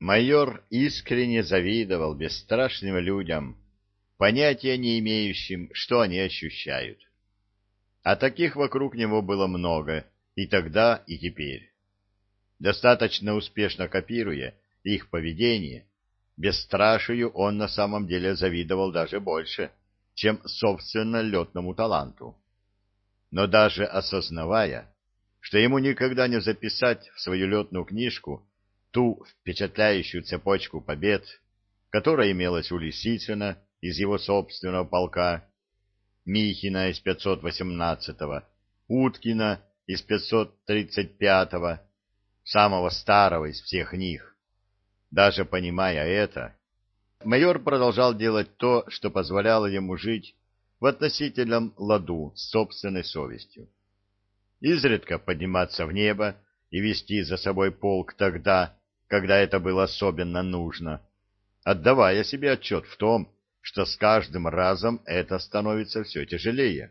Майор искренне завидовал бесстрашным людям, понятия не имеющим, что они ощущают. А таких вокруг него было много, и тогда, и теперь. Достаточно успешно копируя их поведение, бесстрашию он на самом деле завидовал даже больше, чем собственно летному таланту. Но даже осознавая, что ему никогда не записать в свою летную книжку ту впечатляющую цепочку побед, которая имелась у Лисицына из его собственного полка, Михина из 518-го, Уткина из 535-го, самого старого из всех них. Даже понимая это, майор продолжал делать то, что позволяло ему жить в относительном ладу с собственной совестью. Изредка подниматься в небо и вести за собой полк тогда, когда это было особенно нужно, отдавая себе отчет в том, что с каждым разом это становится все тяжелее.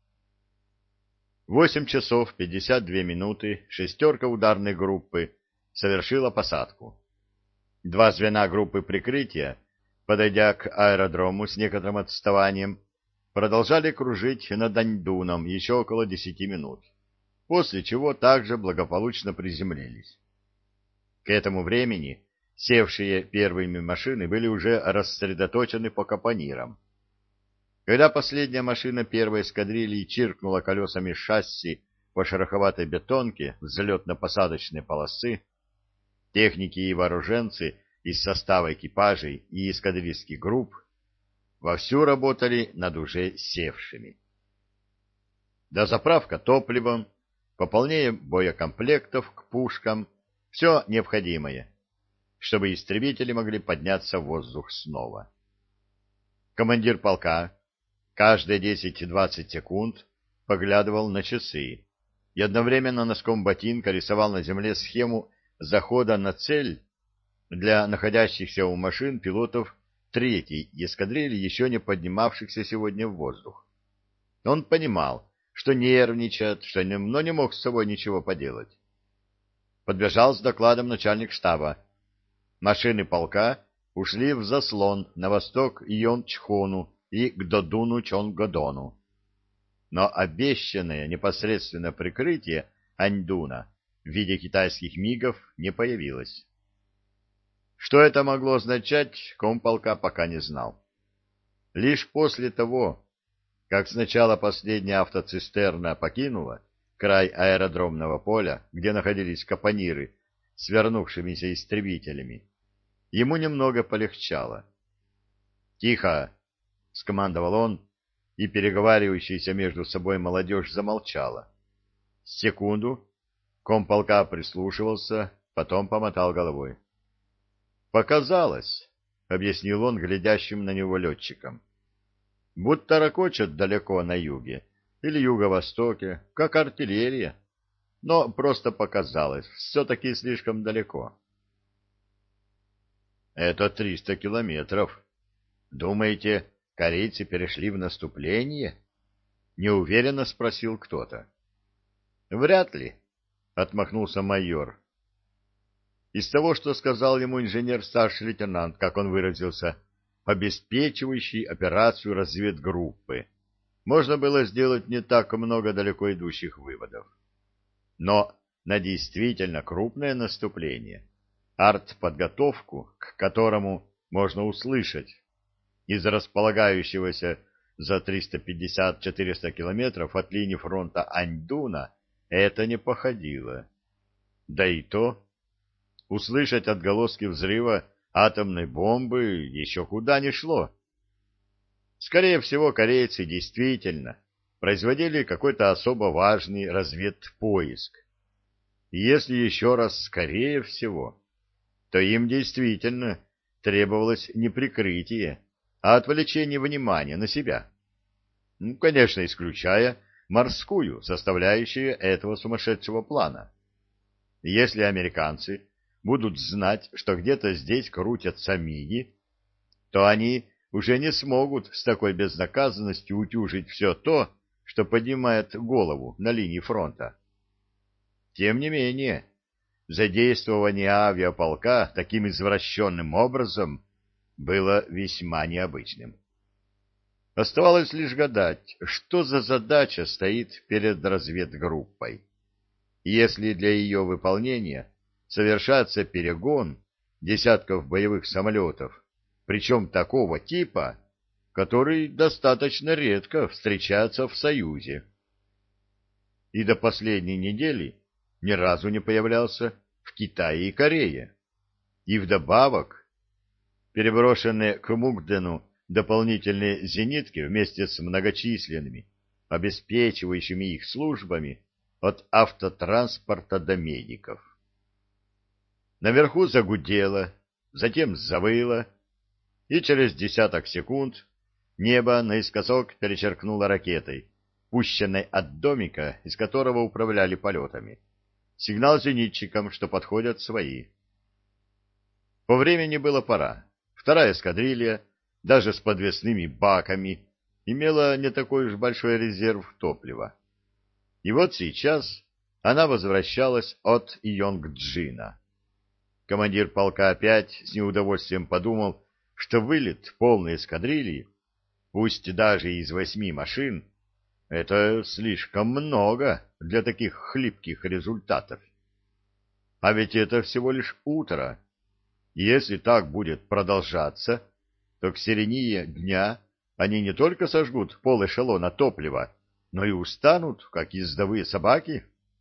8 часов 52 минуты шестерка ударной группы совершила посадку. Два звена группы прикрытия, подойдя к аэродрому с некоторым отставанием, продолжали кружить над Аньдуном еще около 10 минут, после чего также благополучно приземлились. К этому времени севшие первыми машины были уже рассредоточены по капонирам. Когда последняя машина первой эскадрильи чиркнула колесами шасси по шероховатой бетонке взлетно-посадочной полосы, техники и вооруженцы из состава экипажей и эскадрильских групп вовсю работали над уже севшими. Дозаправка топливом, пополнение боекомплектов к пушкам, все необходимое, чтобы истребители могли подняться в воздух снова. Командир полка каждые 10-20 секунд поглядывал на часы и одновременно носком ботинка рисовал на земле схему захода на цель для находящихся у машин пилотов третьей эскадрильи, еще не поднимавшихся сегодня в воздух. Он понимал, что нервничает, но не мог с собой ничего поделать. Подбежал с докладом начальник штаба. Машины полка ушли в заслон на восток Йончхону и к Додуну-Чонгодону. Но обещанное непосредственно прикрытие Аньдуна в виде китайских мигов не появилось. Что это могло означать, комполка пока не знал. Лишь после того, как сначала последняя автоцистерна покинула край аэродромного поля, где находились капониры с вернувшимися истребителями, ему немного полегчало. «Тихо!» — скомандовал он, и переговаривающаяся между собой молодежь замолчала. Секунду комполка прислушивался, потом помотал головой. «Показалось», — объяснил он глядящим на него летчикам. «Будто ракочет далеко на юге или юго-востоке, как артиллерия, но просто показалось, все-таки слишком далеко». «Это 300 километров. Думаете, корейцы перешли в наступление?» — неуверенно спросил кто-то. «Вряд ли», — отмахнулся майор. Из того, что сказал ему инженер-старший лейтенант, как он выразился, обеспечивающий операцию разведгруппы, можно было сделать не так много далеко идущих выводов. Но на действительно крупное наступление, артподготовку, к которому можно услышать из располагающегося за 350-400 километров от линии фронта Аньдуна, это не походило. Да и то, услышать отголоски взрыва атомной бомбы еще куда ни шло. Скорее всего, корейцы действительно производили какой-то особо важный разведпоиск. И если еще раз «скорее всего», то им действительно требовалось не прикрытие, а отвлечение внимания на себя. Ну, конечно, исключая морскую составляющую этого сумасшедшего плана. Если американцы будут знать, что где-то здесь крутятся миги, то они уже не смогут с такой безнаказанностью утюжить все то, что поднимает голову на линии фронта. Тем не менее, задействование авиаполка таким извращенным образом было весьма необычным. Оставалось лишь гадать, что за задача стоит перед разведгруппой. Если для ее выполнения совершается перегон десятков боевых самолетов, причем такого типа, который достаточно редко встречается в Союзе. И до последней недели ни разу не появлялся в Китае и Корее. И вдобавок, переброшенные к Мукдену дополнительные зенитки вместе с многочисленными, обеспечивающими их службами от автотранспорта до медиков. Наверху загудело, затем завыло, и через десяток секунд небо наискосок перечеркнуло ракетой, пущенной от домика, из которого управляли полетами. Сигнал зенитчикам, что подходят свои. По времени было пора. Вторая эскадрилья, даже с подвесными баками, имела не такой уж большой резерв топлива. И вот сейчас она возвращалась от Йонгджина. Командир полка опять с неудовольствием подумал, что вылет полной эскадрильи, пусть даже из 8 машин, это слишком много для таких хлипких результатов. А ведь это всего лишь утро. И если так будет продолжаться, то к середине дня они не только сожгут пол-эшелона топлива, но и устанут, как ездовые собаки.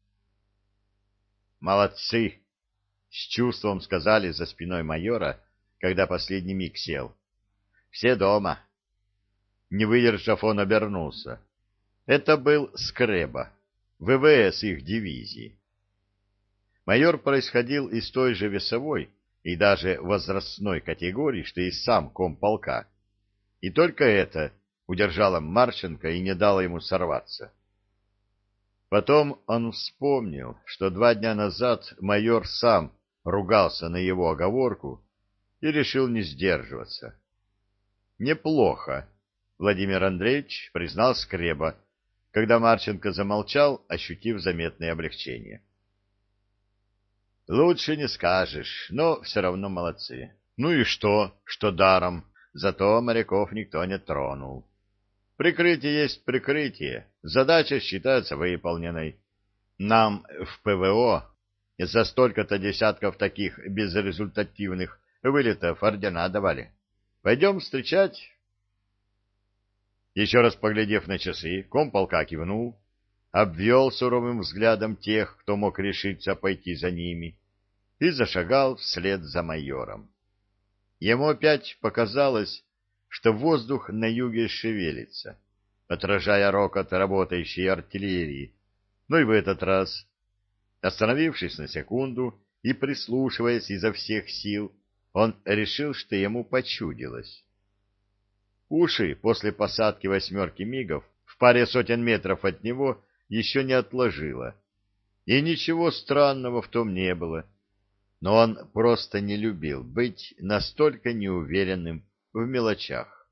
«Молодцы!» — с чувством сказали за спиной майора, когда последний миг сел. «Все дома». Не выдержав, он обернулся. Это был Скреба, ВВС их дивизии. Майор происходил из той же весовой и даже возрастной категории, что и сам комполка. И только это удержало Марченко и не дало ему сорваться. Потом он вспомнил, что 2 дня назад майор сам ругался на его оговорку и решил не сдерживаться. «Неплохо», — Владимир Андреевич признал Скреба, когда Марченко замолчал, ощутив заметное облегчение. «Лучше не скажешь, но все равно молодцы. Ну и что даром, зато моряков никто не тронул. Прикрытие есть прикрытие, задача считается выполненной. Нам в ПВО за столько-то десятков таких безрезультативных вылетов ордена давали. Пойдем встречать». Еще раз поглядев на часы, комполка кивнул, обвел суровым взглядом тех, кто мог решиться пойти за ними, и зашагал вслед за майором. Ему опять показалось, что воздух на юге шевелится, отражая рокот работающей артиллерии, но и в этот раз, остановившись на секунду и прислушиваясь изо всех сил, он решил, что ему почудилось. Уши после посадки 8 мигов в паре сотен метров от него еще не отложило, и ничего странного в том не было, но он просто не любил быть настолько неуверенным в мелочах.